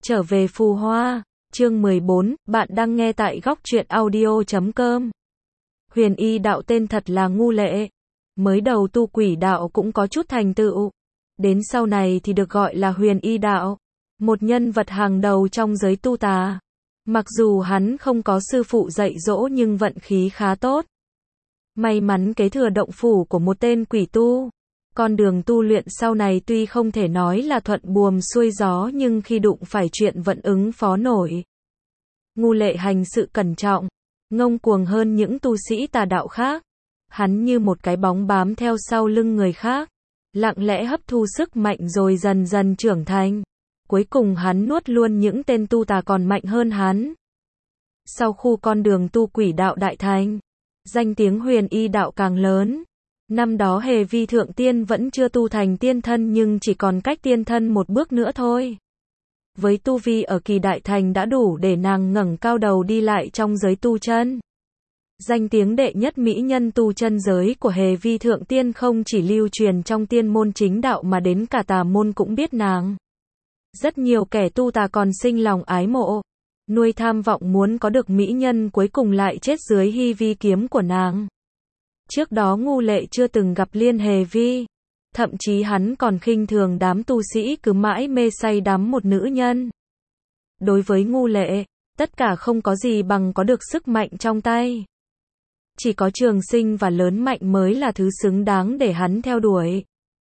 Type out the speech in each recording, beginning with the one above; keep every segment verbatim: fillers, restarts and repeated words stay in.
Trở về phù hoa, chương mười bốn, bạn đang nghe tại góc truyện audio chấm com. Huyền y đạo tên thật là Ngu Lệ. Mới đầu tu quỷ đạo cũng có chút thành tựu. Đến sau này thì được gọi là huyền y đạo. Một nhân vật hàng đầu trong giới tu tà. Mặc dù hắn không có sư phụ dạy dỗ nhưng vận khí khá tốt. May mắn kế thừa động phủ của một tên quỷ tu. Con đường tu luyện sau này tuy không thể nói là thuận buồm xuôi gió nhưng khi đụng phải chuyện vẫn ứng phó nổi. Ngu Lệ hành sự cẩn trọng, ngông cuồng hơn những tu sĩ tà đạo khác. Hắn như một cái bóng bám theo sau lưng người khác, lặng lẽ hấp thu sức mạnh rồi dần dần trưởng thành. Cuối cùng hắn nuốt luôn những tên tu tà còn mạnh hơn hắn. Sau khu con đường tu quỷ đạo đại thành, danh tiếng huyền y đạo càng lớn. Năm đó Hề Vi Thượng Tiên vẫn chưa tu thành tiên thân nhưng chỉ còn cách tiên thân một bước nữa thôi. Với tu vi ở kỳ đại thành đã đủ để nàng ngẩng cao đầu đi lại trong giới tu chân. Danh tiếng đệ nhất mỹ nhân tu chân giới của Hề Vi Thượng Tiên không chỉ lưu truyền trong tiên môn chính đạo mà đến cả tà môn cũng biết nàng. Rất nhiều kẻ tu tà còn sinh lòng ái mộ, nuôi tham vọng muốn có được mỹ nhân cuối cùng lại chết dưới hy vi kiếm của nàng. Trước đó Ngu Lệ chưa từng gặp Liên Hề Vi, thậm chí hắn còn khinh thường đám tu sĩ cứ mãi mê say đắm một nữ nhân. Đối với Ngu Lệ, tất cả không có gì bằng có được sức mạnh trong tay. Chỉ có trường sinh và lớn mạnh mới là thứ xứng đáng để hắn theo đuổi.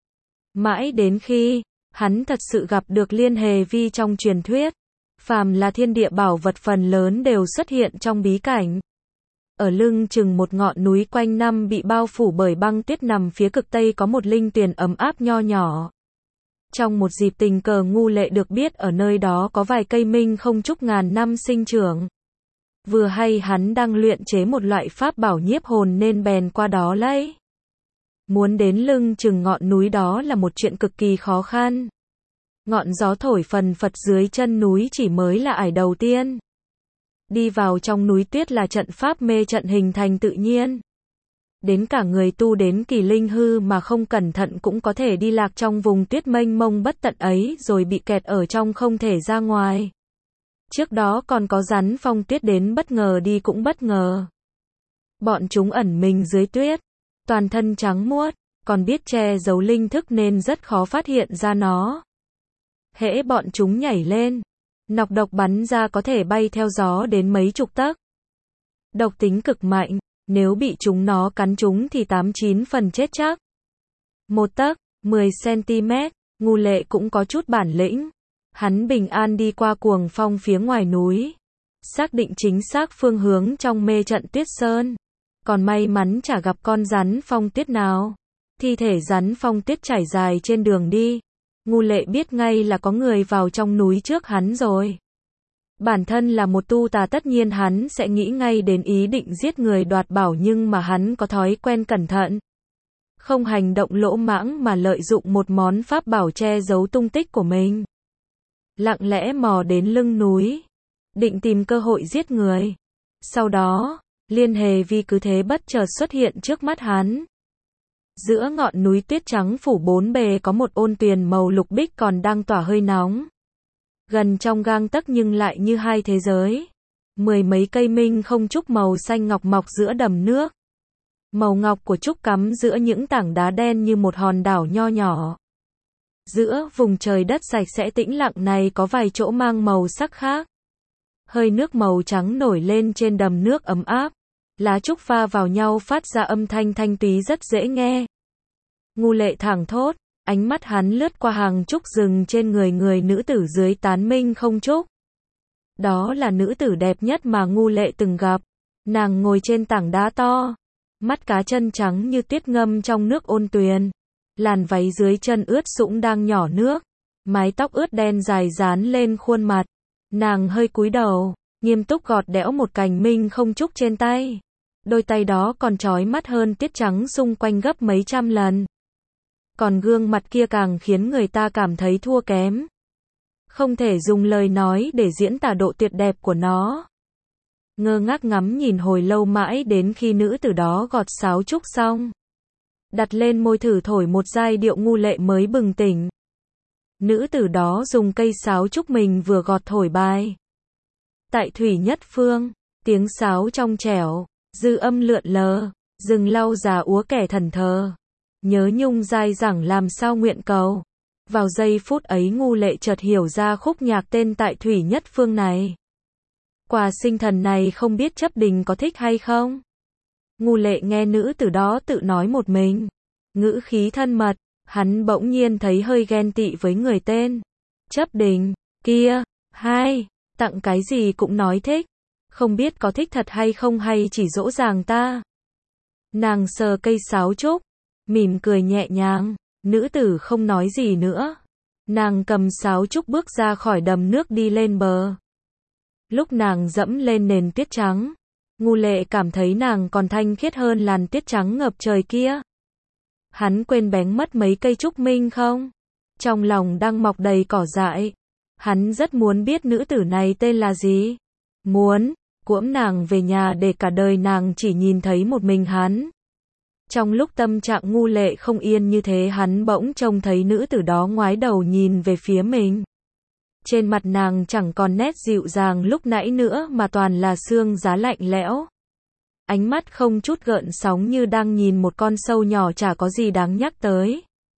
Mãi đến khi hắn thật sự gặp được Liên Hề Vi trong truyền thuyết, phàm là thiên địa bảo vật phần lớn đều xuất hiện trong bí cảnh. Ở lưng chừng một ngọn núi quanh năm bị bao phủ bởi băng tuyết nằm phía cực tây có một linh tuyền ấm áp nho nhỏ. Trong một dịp tình cờ Ngu Lệ được biết ở nơi đó có vài cây minh không trúc ngàn năm sinh trưởng. Vừa hay hắn đang luyện chế một loại pháp bảo nhiếp hồn nên bèn qua đó lấy. Muốn đến lưng chừng ngọn núi đó là một chuyện cực kỳ khó khăn. Ngọn gió thổi phần phật dưới chân núi chỉ mới là ải đầu tiên. Đi vào trong núi tuyết là trận pháp mê trận hình thành tự nhiên. Đến cả người tu đến kỳ linh hư mà không cẩn thận cũng có thể đi lạc trong vùng tuyết mênh mông bất tận ấy rồi bị kẹt ở trong không thể ra ngoài. Trước đó còn có rắn phong tuyết đến bất ngờ đi cũng bất ngờ. Bọn chúng ẩn mình dưới tuyết, toàn thân trắng muốt, còn biết che giấu linh thức nên rất khó phát hiện ra nó. Hễ bọn chúng nhảy lên, nọc độc bắn ra có thể bay theo gió đến mấy chục tấc. Độc tính cực mạnh, nếu bị chúng nó cắn chúng thì tám chín phần chết chắc. Một tấc, mười xăng-ti-mét, Ngu Lệ cũng có chút bản lĩnh. Hắn bình an đi qua cuồng phong phía ngoài núi, xác định chính xác phương hướng trong mê trận tuyết sơn. Còn may mắn chả gặp con rắn phong tuyết nào. Thi thể rắn phong tuyết trải dài trên đường đi. Ngu Lệ biết ngay là có người vào trong núi trước hắn rồi. Bản thân là một tu tà tất nhiên hắn sẽ nghĩ ngay đến ý định giết người đoạt bảo nhưng mà hắn có thói quen cẩn thận. Không hành động lỗ mãng mà lợi dụng một món pháp bảo che giấu tung tích của mình. Lặng lẽ mò đến lưng núi, định tìm cơ hội giết người. Sau đó, Liên Hề Vi cứ thế bất chợt xuất hiện trước mắt hắn. Giữa ngọn núi tuyết trắng phủ bốn bề có một ôn tuyền màu lục bích còn đang tỏa hơi nóng. Gần trong gang tấc nhưng lại như hai thế giới. Mười mấy cây minh không trúc màu xanh ngọc mọc giữa đầm nước. Màu ngọc của trúc cắm giữa những tảng đá đen như một hòn đảo nho nhỏ. Giữa vùng trời đất sạch sẽ tĩnh lặng này có vài chỗ mang màu sắc khác. Hơi nước màu trắng nổi lên trên đầm nước ấm áp. Lá trúc pha vào nhau phát ra âm thanh thanh túy rất dễ nghe. Ngu Lệ thảng thốt, ánh mắt hắn lướt qua hàng trúc rừng trên người người nữ tử dưới tán minh không trúc. Đó là nữ tử đẹp nhất mà Ngu Lệ từng gặp. Nàng ngồi trên tảng đá to, mắt cá chân trắng như tuyết ngâm trong nước ôn tuyền. Làn váy dưới chân ướt sũng đang nhỏ nước, mái tóc ướt đen dài dán lên khuôn mặt. Nàng hơi cúi đầu, nghiêm túc gọt đẽo một cành minh không trúc trên tay. Đôi tay đó còn chói mắt hơn tuyết trắng xung quanh gấp mấy trăm lần. Còn gương mặt kia càng khiến người ta cảm thấy thua kém. Không thể dùng lời nói để diễn tả độ tuyệt đẹp của nó. Ngơ ngác ngắm nhìn hồi lâu mãi đến khi nữ tử đó gọt sáo trúc xong. Đặt lên môi thử thổi một giai điệu Ngu Lệ mới bừng tỉnh. Nữ tử đó dùng cây sáo trúc mình vừa gọt thổi bài. Tại thủy nhất phương, tiếng sáo trong trẻo, dư âm lượn lờ, rừng lau già úa kẻ thần thờ. Nhớ nhung dai dẳng làm sao nguyện cầu. Vào giây phút ấy Ngu Lệ chợt hiểu ra khúc nhạc tên Tại thủy nhất phương này. Quà sinh thần này không biết chấp đình có thích hay không? Ngu Lệ nghe nữ tử đó tự nói một mình. Ngữ khí thân mật, hắn bỗng nhiên thấy hơi ghen tị với người tên chấp đình kia. Hai, tặng cái gì cũng nói thích. Không biết có thích thật hay không hay chỉ dỗ dàng ta. Nàng sờ cây sáo trúc, mỉm cười nhẹ nhàng. Nữ tử không nói gì nữa. Nàng cầm sáo trúc bước ra khỏi đầm nước đi lên bờ. Lúc nàng dẫm lên nền tuyết trắng, Ngu Lệ cảm thấy nàng còn thanh khiết hơn làn tuyết trắng ngập trời kia. Hắn quên bén mất mấy cây trúc minh không? Trong lòng đang mọc đầy cỏ dại. Hắn rất muốn biết nữ tử này tên là gì. Muốn cuỗm nàng về nhà để cả đời nàng chỉ nhìn thấy một mình hắn. Trong lúc tâm trạng Ngu Lệ không yên như thế, hắn bỗng trông thấy nữ tử đó ngoái đầu nhìn về phía mình. Trên mặt nàng chẳng còn nét dịu dàng lúc nãy nữa mà toàn là xương giá lạnh lẽo. Ánh mắt không chút gợn sóng như đang nhìn một con sâu nhỏ chả có gì đáng nhắc tới.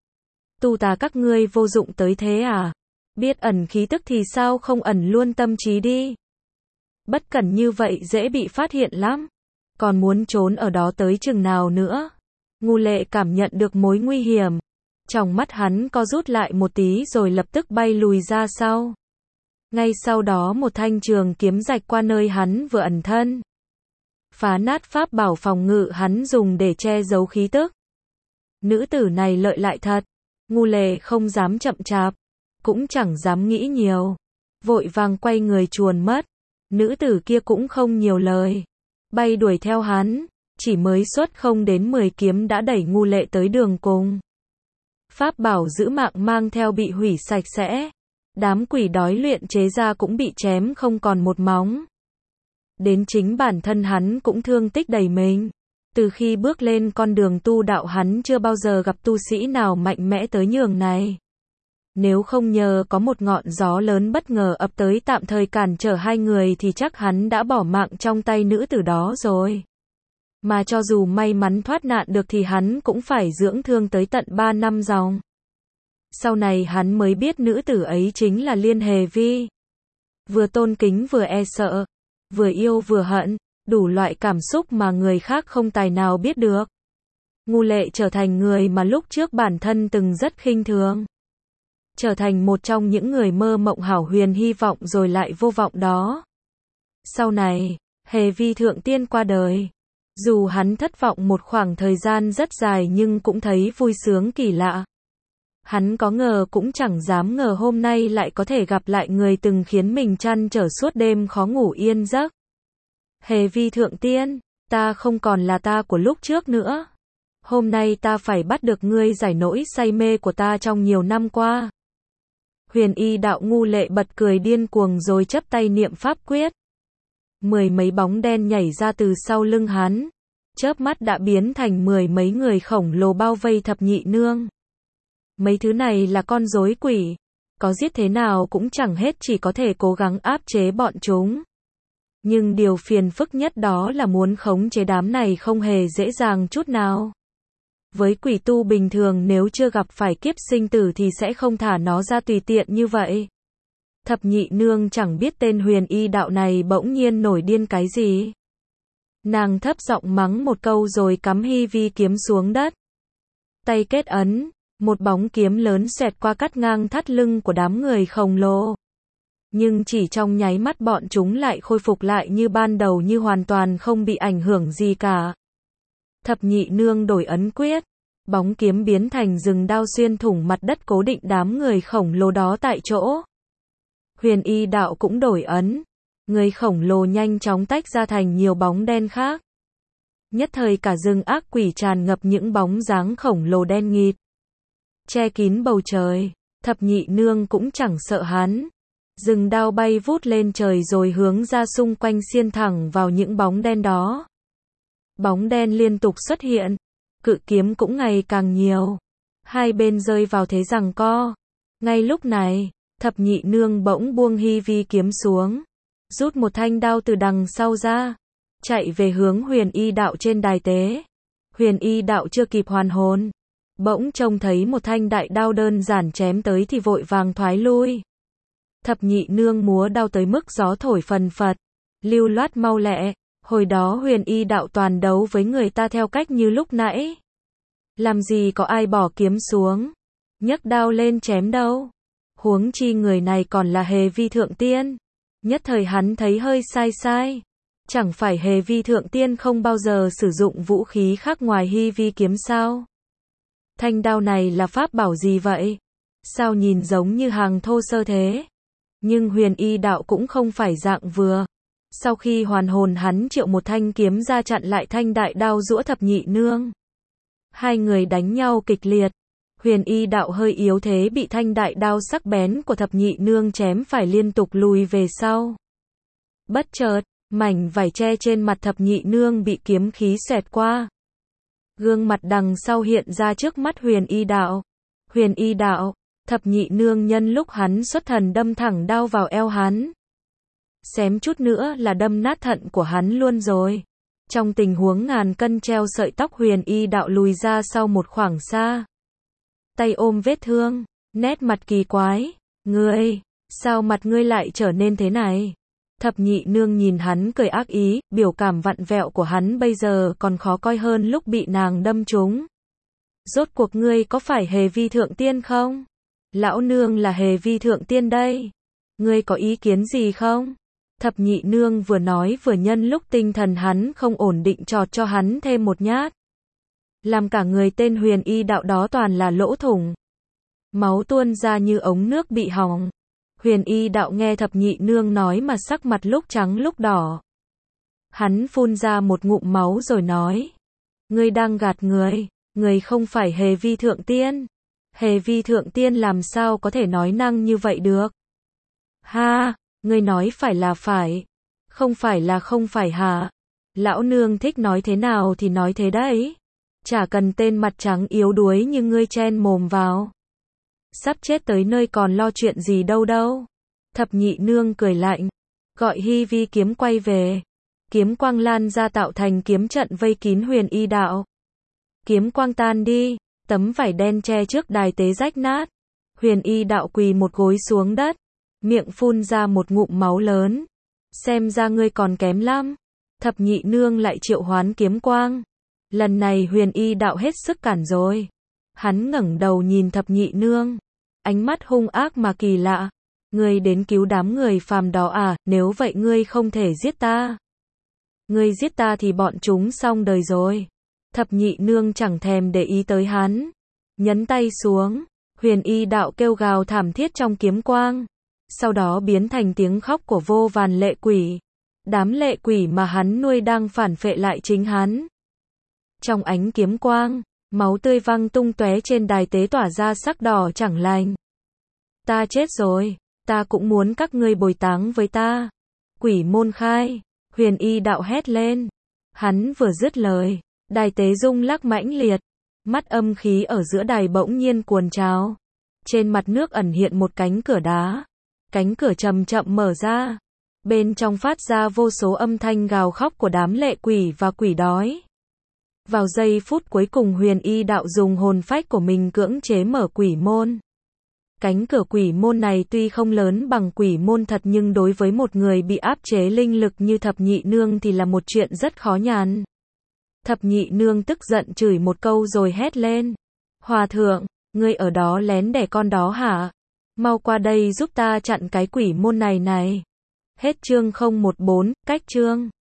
Tu tà các ngươi vô dụng tới thế à? Biết ẩn khí tức thì sao không ẩn luôn tâm trí đi? Bất cẩn như vậy dễ bị phát hiện lắm. Còn muốn trốn ở đó tới chừng nào nữa? Ngu Lệ cảm nhận được mối nguy hiểm. Trong mắt hắn co rút lại một tí rồi lập tức bay lùi ra sau. Ngay sau đó một thanh trường kiếm rạch qua nơi hắn vừa ẩn thân. Phá nát pháp bảo phòng ngự hắn dùng để che giấu khí tức. Nữ tử này lợi lại thật. Ngu Lệ không dám chậm chạp, cũng chẳng dám nghĩ nhiều. Vội vàng quay người chuồn mất. Nữ tử kia cũng không nhiều lời. Bay đuổi theo hắn. Chỉ mới xuất không đến mười kiếm đã đẩy Ngu Lệ tới đường cùng. Pháp bảo giữ mạng mang theo bị hủy sạch sẽ. Đám quỷ đói luyện chế ra cũng bị chém không còn một móng. Đến chính bản thân hắn cũng thương tích đầy mình. Từ khi bước lên con đường tu đạo hắn chưa bao giờ gặp tu sĩ nào mạnh mẽ tới nhường này. Nếu không nhờ có một ngọn gió lớn bất ngờ ập tới tạm thời cản trở hai người thì chắc hắn đã bỏ mạng trong tay nữ tử đó rồi. Mà cho dù may mắn thoát nạn được thì hắn cũng phải dưỡng thương tới tận ba năm dòng. Sau này hắn mới biết nữ tử ấy chính là Liên Hề Vi. Vừa tôn kính vừa e sợ, vừa yêu vừa hận, đủ loại cảm xúc mà người khác không tài nào biết được. Ngu Lệ trở thành người mà lúc trước bản thân từng rất khinh thường. Trở thành một trong những người mơ mộng hão huyền hy vọng rồi lại vô vọng đó. Sau này, Hề Vi thượng tiên qua đời. Dù hắn thất vọng một khoảng thời gian rất dài nhưng cũng thấy vui sướng kỳ lạ. Hắn có ngờ cũng chẳng dám ngờ hôm nay lại có thể gặp lại người từng khiến mình trăn trở suốt đêm khó ngủ yên giấc. Hề Vi thượng tiên, ta không còn là ta của lúc trước nữa. Hôm nay ta phải bắt được ngươi giải nỗi say mê của ta trong nhiều năm qua. Huyền Y đạo Ngu Lệ bật cười điên cuồng rồi chắp tay niệm pháp quyết. Mười mấy bóng đen nhảy ra từ sau lưng hắn. Chớp mắt đã biến thành mười mấy người khổng lồ bao vây thập nhị nương. Mấy thứ này là con rối quỷ. Có giết thế nào cũng chẳng hết, chỉ có thể cố gắng áp chế bọn chúng. Nhưng điều phiền phức nhất đó là muốn khống chế đám này không hề dễ dàng chút nào. Với quỷ tu bình thường nếu chưa gặp phải kiếp sinh tử thì sẽ không thả nó ra tùy tiện như vậy. Thập nhị nương chẳng biết tên Huyền Y đạo này bỗng nhiên nổi điên cái gì. Nàng thấp giọng mắng một câu rồi cắm Hy Vi kiếm xuống đất. Tay kết ấn, một bóng kiếm lớn xẹt qua cắt ngang thắt lưng của đám người khổng lồ. Nhưng chỉ trong nháy mắt bọn chúng lại khôi phục lại như ban đầu, như hoàn toàn không bị ảnh hưởng gì cả. Thập nhị nương đổi ấn quyết, bóng kiếm biến thành rừng đao xuyên thủng mặt đất cố định đám người khổng lồ đó tại chỗ. Huyền Y đạo cũng đổi ấn, người khổng lồ nhanh chóng tách ra thành nhiều bóng đen khác. Nhất thời cả rừng ác quỷ tràn ngập những bóng dáng khổng lồ đen nghịt, che kín bầu trời. Thập nhị nương cũng chẳng sợ hắn, rừng đao bay vút lên trời rồi hướng ra xung quanh xiên thẳng vào những bóng đen đó. Bóng đen liên tục xuất hiện, cự kiếm cũng ngày càng nhiều. Hai bên rơi vào thế giằng co. Ngay lúc này, thập nhị nương bỗng buông hy vi kiếm xuống, rút một thanh đao từ đằng sau ra, chạy về hướng huyền y đạo trên đài tế. Huyền y đạo chưa kịp hoàn hồn, bỗng trông thấy một thanh đại đao đơn giản chém tới thì vội vàng thoái lui. Thập nhị nương múa đao tới mức gió thổi phần phật, lưu loát mau lẹ. Hồi đó huyền y đạo toàn đấu với người ta theo cách như lúc nãy. Làm gì có ai bỏ kiếm xuống, nhấc đao lên chém đâu. Huống chi người này còn là Hề Vi thượng tiên. Nhất thời hắn thấy hơi sai sai. Chẳng phải Hề Vi thượng tiên không bao giờ sử dụng vũ khí khác ngoài hy vi kiếm sao? Thanh đao này là pháp bảo gì vậy? Sao nhìn giống như hàng thô sơ thế? Nhưng huyền y đạo cũng không phải dạng vừa. Sau khi hoàn hồn hắn triệu một thanh kiếm ra chặn lại thanh đại đao giũa thập nhị nương. Hai người đánh nhau kịch liệt. Huyền y đạo hơi yếu thế bị thanh đại đao sắc bén của thập nhị nương chém phải liên tục lùi về sau. Bất chợt, mảnh vải che trên mặt thập nhị nương bị kiếm khí xẹt qua. Gương mặt đằng sau hiện ra trước mắt huyền y đạo. Huyền y đạo, thập nhị nương nhân lúc hắn xuất thần đâm thẳng đao vào eo hắn. Xém chút nữa là đâm nát thận của hắn luôn rồi. Trong tình huống ngàn cân treo sợi tóc huyền y đạo lùi ra sau một khoảng xa. Tay ôm vết thương, nét mặt kỳ quái. Ngươi, sao mặt ngươi lại trở nên thế này? Thập nhị nương nhìn hắn cười ác ý, biểu cảm vặn vẹo của hắn bây giờ còn khó coi hơn lúc bị nàng đâm trúng. Rốt cuộc ngươi có phải Hề Vi thượng tiên không? Lão nương là Hề Vi thượng tiên đây. Ngươi có ý kiến gì không? Thập nhị nương vừa nói vừa nhân lúc tinh thần hắn không ổn định chọt cho hắn thêm một nhát. Làm cả người tên huyền y đạo đó toàn là lỗ thủng. Máu tuôn ra như ống nước bị hỏng. Huyền y đạo nghe thập nhị nương nói mà sắc mặt lúc trắng lúc đỏ. Hắn phun ra một ngụm máu rồi nói. Ngươi đang gạt người, người không phải Hề Vi thượng tiên. Hề Vi thượng tiên làm sao có thể nói năng như vậy được? Ha, ngươi nói phải là phải, không phải là không phải hả? Lão nương thích nói thế nào thì nói thế đấy. Chả cần tên mặt trắng yếu đuối như ngươi chen mồm vào. Sắp chết tới nơi còn lo chuyện gì đâu đâu. Thập nhị nương cười lạnh, gọi hy vi kiếm quay về. Kiếm quang lan ra tạo thành kiếm trận vây kín huyền y đạo. Kiếm quang tan đi, tấm vải đen che trước đài tế rách nát. Huyền y đạo quỳ một gối xuống đất, miệng phun ra một ngụm máu lớn. Xem ra ngươi còn kém lắm. Thập nhị nương lại triệu hoán kiếm quang. Lần này huyền y đạo hết sức cản rồi. Hắn ngẩng đầu nhìn thập nhị nương. Ánh mắt hung ác mà kỳ lạ. Ngươi đến cứu đám người phàm đó à, nếu vậy ngươi không thể giết ta. Ngươi giết ta thì bọn chúng xong đời rồi. Thập nhị nương chẳng thèm để ý tới hắn. Nhấn tay xuống, huyền y đạo kêu gào thảm thiết trong kiếm quang. Sau đó biến thành tiếng khóc của vô vàn lệ quỷ. Đám lệ quỷ mà hắn nuôi đang phản phệ lại chính hắn. Trong ánh kiếm quang, máu tươi văng tung tóe trên đài tế tỏa ra sắc đỏ chẳng lành. Ta chết rồi, ta cũng muốn các ngươi bồi táng với ta. Quỷ môn khai, huyền y đạo hét lên. Hắn vừa dứt lời, đài tế rung lắc mãnh liệt. Mắt âm khí ở giữa đài bỗng nhiên cuồn trào. Trên mặt nước ẩn hiện một cánh cửa đá. Cánh cửa chậm chậm mở ra. Bên trong phát ra vô số âm thanh gào khóc của đám lệ quỷ và quỷ đói. Vào giây phút cuối cùng huyền y đạo dùng hồn phách của mình cưỡng chế mở quỷ môn. Cánh cửa quỷ môn này tuy không lớn bằng quỷ môn thật nhưng đối với một người bị áp chế linh lực như thập nhị nương thì là một chuyện rất khó nhằn. Thập nhị nương tức giận chửi một câu rồi hét lên. Hòa thượng, ngươi ở đó lén đẻ con đó hả? Mau qua đây giúp ta chặn cái quỷ môn này này. Hết chương không một bốn, cách chương.